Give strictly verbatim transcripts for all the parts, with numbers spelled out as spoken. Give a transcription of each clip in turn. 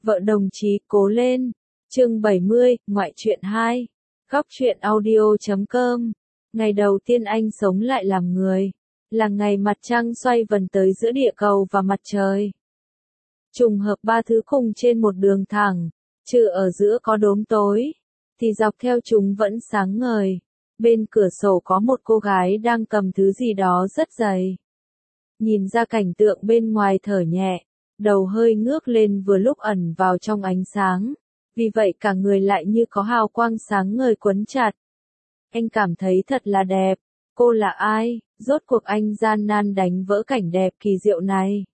Vợ đồng chí cố lên. Chương bảy mươi, ngoại truyện hai. Góc truyện audio chấm com. Ngày đầu tiên anh sống lại làm người, là ngày mặt trăng xoay vần tới giữa địa cầu và mặt trời. Trùng hợp ba thứ cùng trên một đường thẳng, trừ ở giữa có đốm tối, thì dọc theo chúng vẫn sáng ngời. Bên cửa sổ có một cô gái đang cầm thứ gì đó rất dày. Nhìn ra cảnh tượng bên ngoài thở nhẹ, đầu hơi ngước lên vừa lúc ẩn vào trong ánh sáng, vì vậy cả người lại như có hào quang sáng ngời quấn chặt. Anh cảm thấy thật là đẹp. Cô là ai? Rốt cuộc anh gian nan đánh vỡ cảnh đẹp kỳ diệu này.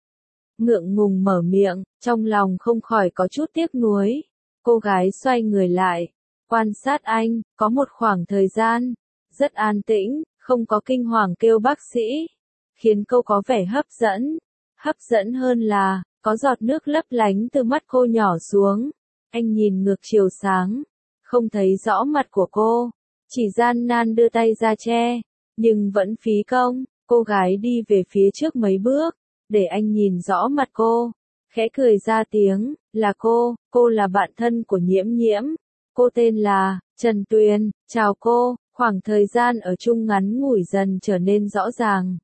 Ngượng ngùng mở miệng, trong lòng không khỏi có chút tiếc nuối. Cô gái xoay người lại, quan sát anh, có một khoảng thời gian, rất an tĩnh, không có kinh hoàng kêu bác sĩ, khiến cô có vẻ hấp dẫn. Hấp dẫn hơn là, có giọt nước lấp lánh từ mắt cô nhỏ xuống. Anh nhìn ngược chiều sáng, không thấy rõ mặt của cô, chỉ gian nan đưa tay ra che, nhưng vẫn phí công. Cô gái đi về phía trước mấy bước, để anh nhìn rõ mặt cô, khẽ cười ra tiếng, là cô, cô là bạn thân của Nhiễm Nhiễm. Cô tên là Trần Tuyền. Chào cô. Khoảng thời gian ở chung ngắn ngủi dần trở nên rõ ràng.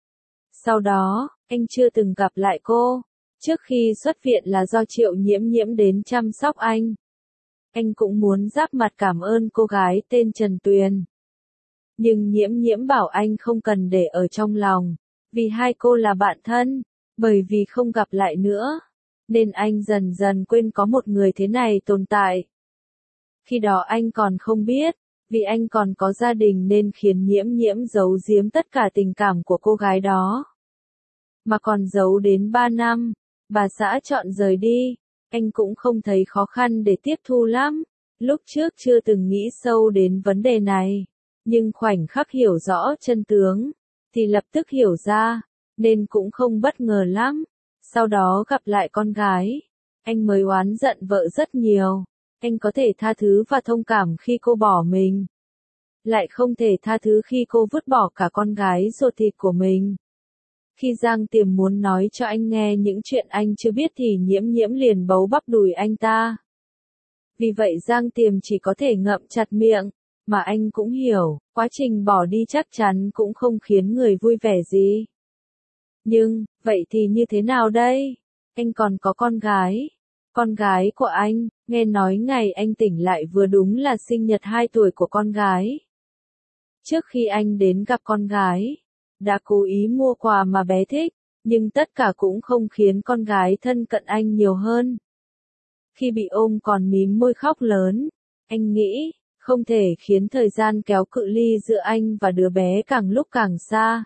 Sau đó, anh chưa từng gặp lại cô. Trước khi xuất viện là do Triệu Nhiễm Nhiễm đến chăm sóc anh. Anh cũng muốn giáp mặt cảm ơn cô gái tên Trần Tuyền. Nhưng Nhiễm Nhiễm bảo anh không cần để ở trong lòng, vì hai cô là bạn thân, bởi vì không gặp lại nữa, nên anh dần dần quên có một người thế này tồn tại. Khi đó anh còn không biết, vì anh còn có gia đình nên khiến Nhiễm Nhiễm giấu giếm tất cả tình cảm của cô gái đó. Mà còn giấu đến ba năm, bà xã chọn rời đi, anh cũng không thấy khó khăn để tiếp thu lắm. Lúc trước chưa từng nghĩ sâu đến vấn đề này, nhưng khoảnh khắc hiểu rõ chân tướng, thì lập tức hiểu ra, nên cũng không bất ngờ lắm. Sau đó gặp lại con gái, anh mới oán giận vợ rất nhiều. Anh có thể tha thứ và thông cảm khi cô bỏ mình, lại không thể tha thứ khi cô vứt bỏ cả con gái ruột thịt của mình. Khi Giang Tiềm muốn nói cho anh nghe những chuyện anh chưa biết thì Nhiễm Nhiễm liền bấu bắp đùi anh ta. Vì vậy Giang Tiềm chỉ có thể ngậm chặt miệng, mà anh cũng hiểu, quá trình bỏ đi chắc chắn cũng không khiến người vui vẻ gì. Nhưng, vậy thì như thế nào đây? Anh còn có con gái. Con gái của anh, nghe nói ngày anh tỉnh lại vừa đúng là sinh nhật hai tuổi của con gái. Trước khi anh đến gặp con gái, đã cố ý mua quà mà bé thích, nhưng tất cả cũng không khiến con gái thân cận anh nhiều hơn. Khi bị ôm còn mím môi khóc lớn, anh nghĩ, không thể khiến thời gian kéo cự ly giữa anh và đứa bé càng lúc càng xa.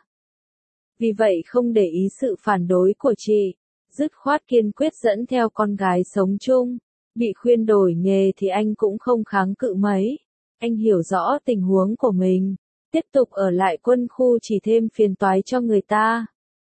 Vì vậy không để ý sự phản đối của chị, dứt khoát kiên quyết dẫn theo con gái sống chung. Bị khuyên đổi nghề thì anh cũng không kháng cự mấy. Anh hiểu rõ tình huống của mình, tiếp tục ở lại quân khu chỉ thêm phiền toái cho người ta.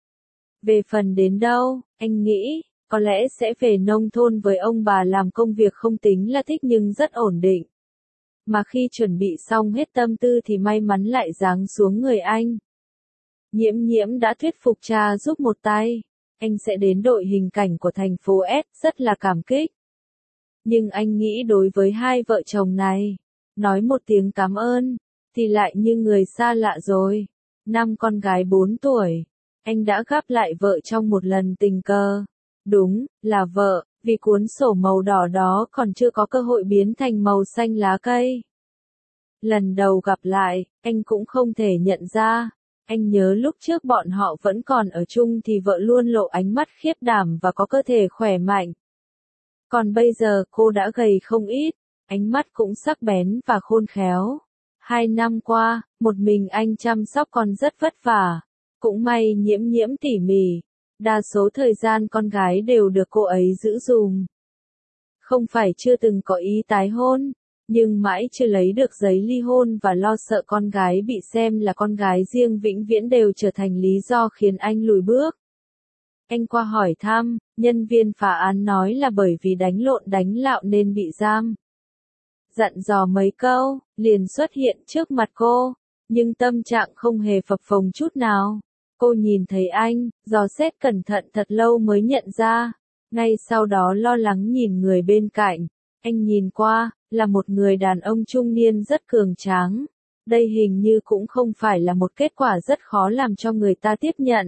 Về phần đến đâu, anh nghĩ, có lẽ sẽ về nông thôn với ông bà làm công việc không tính là thích nhưng rất ổn định. Mà khi chuẩn bị xong hết tâm tư thì may mắn lại giáng xuống người anh. Nhiễm Nhiễm đã thuyết phục cha giúp một tay. Anh sẽ đến đội hình cảnh của thành phố S, rất là cảm kích. Nhưng anh nghĩ đối với hai vợ chồng này, nói một tiếng cảm ơn, thì lại như người xa lạ rồi. Năm con gái bốn tuổi, anh đã gặp lại vợ trong một lần tình cờ. Đúng, là vợ, vì cuốn sổ màu đỏ đó còn chưa có cơ hội biến thành màu xanh lá cây. Lần đầu gặp lại, anh cũng không thể nhận ra. Anh nhớ lúc trước bọn họ vẫn còn ở chung thì vợ luôn lộ ánh mắt khiếp đảm và có cơ thể khỏe mạnh. Còn bây giờ cô đã gầy không ít, ánh mắt cũng sắc bén và khôn khéo. Hai năm qua, một mình anh chăm sóc con rất vất vả. Cũng may Nhiễm Nhiễm tỉ mỉ. Đa số thời gian con gái đều được cô ấy giữ dùm. Không phải chưa từng có ý tái hôn, nhưng mãi chưa lấy được giấy ly hôn và lo sợ con gái bị xem là con gái riêng vĩnh viễn đều trở thành lý do khiến anh lùi bước. Anh qua hỏi thăm, nhân viên phá án nói là bởi vì đánh lộn đánh lạo nên bị giam. Dặn dò mấy câu, liền xuất hiện trước mặt cô, nhưng tâm trạng không hề phập phồng chút nào. Cô nhìn thấy anh, dò xét cẩn thận thật lâu mới nhận ra, Ngay sau đó lo lắng nhìn người bên cạnh, anh nhìn qua, là một người đàn ông trung niên rất cường tráng. Đây hình như cũng không phải là một kết quả rất khó làm cho người ta tiếp nhận.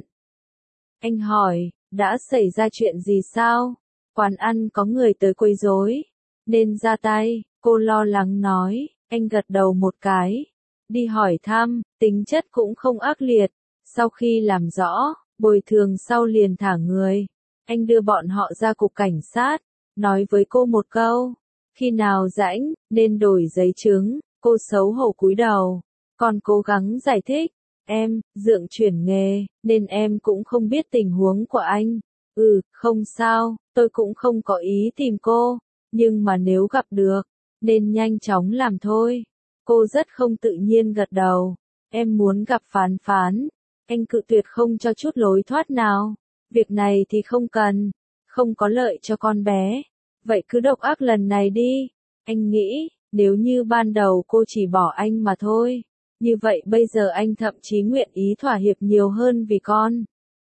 Anh hỏi, đã xảy ra chuyện gì sao? Quán ăn có người tới quấy rối, nên ra tay, cô lo lắng nói, anh gật đầu một cái. Đi hỏi thăm, tính chất cũng không ác liệt, sau khi làm rõ, bồi thường sau liền thả người. Anh đưa bọn họ ra cục cảnh sát, nói với cô một câu, khi nào rảnh, nên đổi giấy chứng, cô xấu hổ cúi đầu, còn cố gắng giải thích, em, dượng chuyển nghề, nên em cũng không biết tình huống của anh. Ừ, không sao, tôi cũng không có ý tìm cô, nhưng mà nếu gặp được, nên nhanh chóng làm thôi. Cô rất không tự nhiên gật đầu, em muốn gặp Phán Phán. Anh cự tuyệt không cho chút lối thoát nào, việc này thì không cần, không có lợi cho con bé. Vậy cứ độc ác lần này đi, anh nghĩ, nếu như ban đầu cô chỉ bỏ anh mà thôi, như vậy bây giờ anh thậm chí nguyện ý thỏa hiệp nhiều hơn vì con.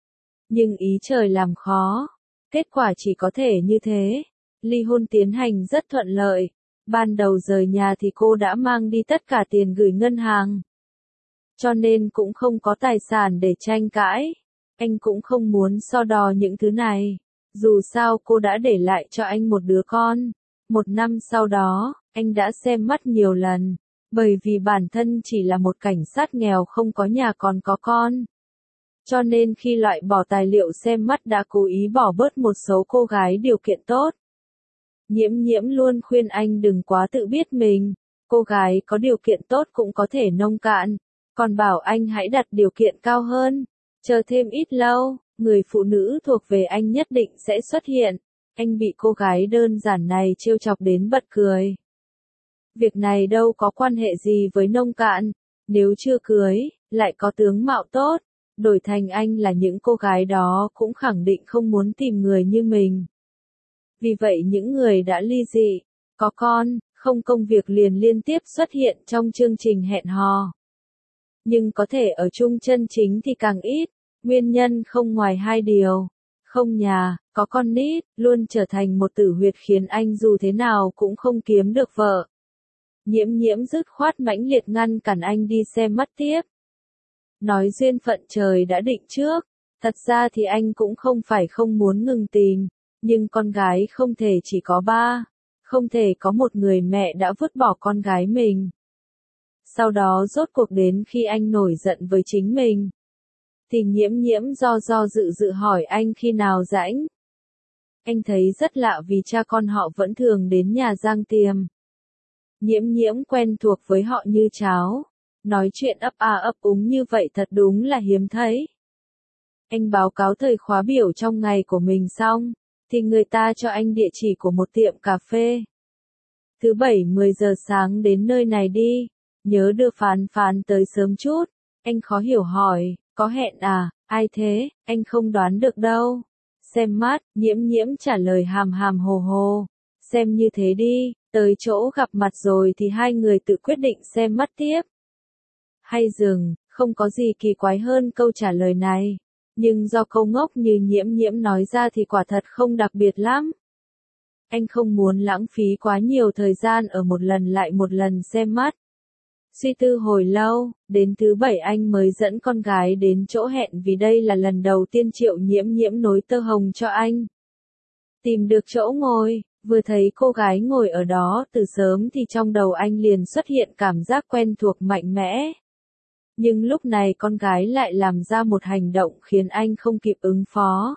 Nhưng ý trời làm khó, kết quả chỉ có thể như thế. Ly hôn tiến hành rất thuận lợi, ban đầu rời nhà thì cô đã mang đi tất cả tiền gửi ngân hàng. Cho nên cũng không có tài sản để tranh cãi. Anh cũng không muốn so đo những thứ này. Dù sao cô đã để lại cho anh một đứa con. Một năm sau đó, anh đã xem mắt nhiều lần. Bởi vì bản thân chỉ là một cảnh sát nghèo không có nhà còn có con. Cho nên khi loại bỏ tài liệu xem mắt đã cố ý bỏ bớt một số cô gái điều kiện tốt. Nhiễm nhiễm luôn khuyên anh đừng quá tự biết mình. Cô gái có điều kiện tốt cũng có thể nông cạn. Còn bảo anh hãy đặt điều kiện cao hơn. Chờ thêm ít lâu, người phụ nữ thuộc về anh nhất định sẽ xuất hiện. Anh bị cô gái đơn giản này trêu chọc đến bật cười. Việc này đâu có quan hệ gì với nông cạn. Nếu chưa cưới, lại có tướng mạo tốt. Đổi thành anh là những cô gái đó cũng khẳng định không muốn tìm người như mình. Vì vậy những người đã ly dị, có con, không công việc liền liên tiếp xuất hiện trong chương trình hẹn hò. Nhưng có thể ở chung chân chính thì càng ít, nguyên nhân không ngoài hai điều. Không nhà, có con nít, luôn trở thành một tử huyệt khiến anh dù thế nào cũng không kiếm được vợ. Nhiễm nhiễm dứt khoát mãnh liệt ngăn cản anh đi xem mắt tiếp. Nói duyên phận trời đã định trước, thật ra thì anh cũng không phải không muốn ngừng tìm, nhưng con gái không thể chỉ có ba, không thể có một người mẹ đã vứt bỏ con gái mình. Sau đó rốt cuộc đến khi anh nổi giận với chính mình, thì nhiễm nhiễm do do dự dự hỏi anh khi nào rảnh. Anh thấy rất lạ vì cha con họ vẫn thường đến nhà Giang Tiềm. Nhiễm nhiễm quen thuộc với họ như cháo. Nói chuyện ấp a ấp úng như vậy thật đúng là hiếm thấy. Anh báo cáo thời khóa biểu trong ngày của mình xong, thì người ta cho anh địa chỉ của một tiệm cà phê. Thứ bảy mười giờ sáng đến nơi này đi, nhớ đưa Phán Phán tới sớm chút. Anh khó hiểu hỏi, có hẹn à, ai thế, anh không đoán được đâu. Xem mắt, nhiễm nhiễm trả lời hàm hàm hồ hồ. Xem như thế đi, tới chỗ gặp mặt rồi thì hai người tự quyết định xem mắt tiếp. Hay dừng, không có gì kỳ quái hơn câu trả lời này. Nhưng do câu ngốc như nhiễm nhiễm nói ra thì quả thật không đặc biệt lắm. Anh không muốn lãng phí quá nhiều thời gian ở một lần lại một lần xem mắt. Suy tư hồi lâu, đến thứ bảy anh mới dẫn con gái đến chỗ hẹn vì đây là lần đầu tiên Triệu Nhiễm Nhiễm nối tơ hồng cho anh. Tìm được chỗ ngồi, vừa thấy cô gái ngồi ở đó từ sớm thì trong đầu anh liền xuất hiện cảm giác quen thuộc mạnh mẽ. Nhưng lúc này con gái lại làm ra một hành động khiến anh không kịp ứng phó.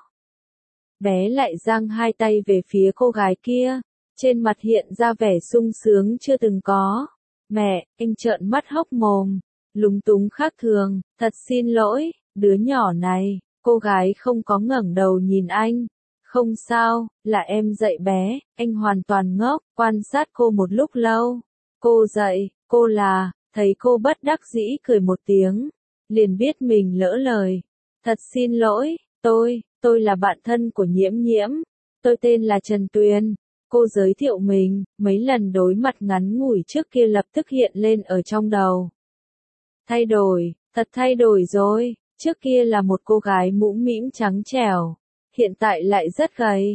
Bé lại giang hai tay về phía cô gái kia, trên mặt hiện ra vẻ sung sướng chưa từng có. Mẹ, anh trợn mắt hốc mồm, lúng túng khác thường, thật xin lỗi, đứa nhỏ này, cô gái không có ngẩng đầu nhìn anh. Không sao, là em dạy bé, anh hoàn toàn ngốc, quan sát cô một lúc lâu. Cô dạy, cô là, thấy cô bất đắc dĩ cười một tiếng, liền biết mình lỡ lời. Thật xin lỗi, tôi, tôi là bạn thân của Nhiễm Nhiễm, tôi tên là Trần Tuyền. Cô giới thiệu mình, mấy lần đối mặt ngắn ngủi trước kia lập tức hiện lên ở trong đầu. Thay đổi, thật thay đổi rồi, trước kia là một cô gái mũm mĩm trắng trẻo, hiện tại lại rất gầy.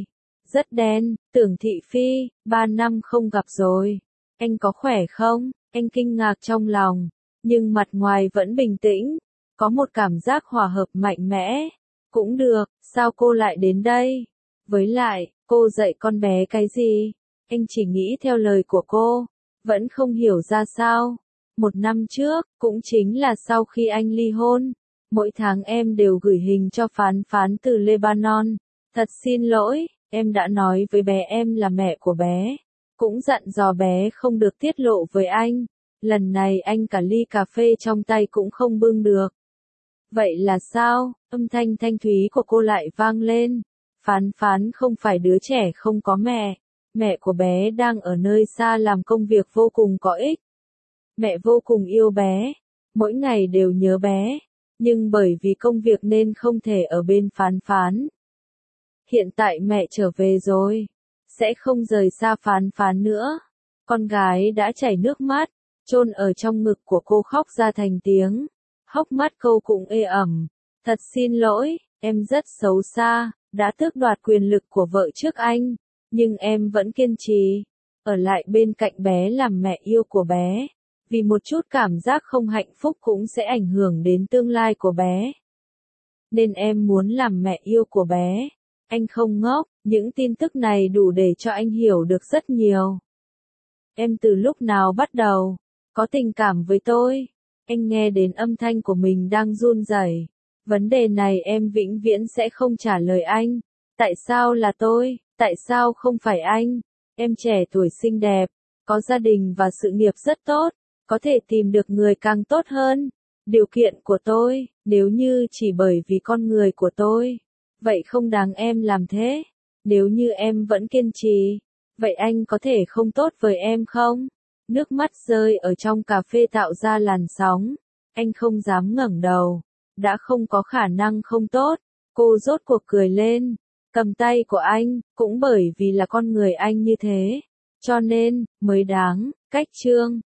Rất đen, Tưởng Thị Phi, ba năm không gặp rồi. Anh có khỏe không? Anh kinh ngạc trong lòng, nhưng mặt ngoài vẫn bình tĩnh, có một cảm giác hòa hợp mạnh mẽ. Cũng được, sao cô lại đến đây? Với lại, cô dạy con bé cái gì? Anh chỉ nghĩ theo lời của cô, vẫn không hiểu ra sao. Một năm trước, cũng chính là sau khi anh ly hôn, mỗi tháng em đều gửi hình cho Phán Phán từ Lebanon. Thật xin lỗi, em đã nói với bé em là mẹ của bé, cũng dặn dò bé không được tiết lộ với anh. Lần này anh cả ly cà phê trong tay cũng không bưng được. Vậy là sao? Âm thanh thanh thúy của cô lại vang lên. Phán Phán không phải đứa trẻ không có mẹ. Mẹ của bé đang ở nơi xa làm công việc vô cùng có ích. Mẹ vô cùng yêu bé, mỗi ngày đều nhớ bé, nhưng bởi vì công việc nên không thể ở bên Phán Phán. Hiện tại mẹ trở về rồi, sẽ không rời xa Phán Phán nữa. Con gái đã chảy nước mắt, chôn ở trong ngực của cô khóc ra thành tiếng. Hốc mắt cô cũng ê ẩm. Thật xin lỗi, em rất xấu xa, đã tước đoạt quyền lực của vợ trước anh, nhưng em vẫn kiên trì, ở lại bên cạnh bé làm mẹ yêu của bé. Vì một chút cảm giác không hạnh phúc cũng sẽ ảnh hưởng đến tương lai của bé. Nên em muốn làm mẹ yêu của bé. Anh không ngốc, những tin tức này đủ để cho anh hiểu được rất nhiều. Em từ lúc nào bắt đầu có tình cảm với tôi? Anh nghe đến âm thanh của mình đang run rẩy. Vấn đề này em vĩnh viễn sẽ không trả lời anh. Tại sao là tôi? Tại sao không phải anh? Em trẻ tuổi xinh đẹp, có gia đình và sự nghiệp rất tốt, có thể tìm được người càng tốt hơn. Điều kiện của tôi, nếu như chỉ bởi vì con người của tôi, vậy không đáng em làm thế. Nếu như em vẫn kiên trì, vậy anh có thể không tốt với em không? Nước mắt rơi ở trong cà phê tạo ra làn sóng. Anh không dám ngẩng đầu. Đã không có khả năng không tốt. Cô rốt cuộc cười lên, cầm tay của anh, cũng bởi vì là con người anh như thế, cho nên, mới đáng. Cách chương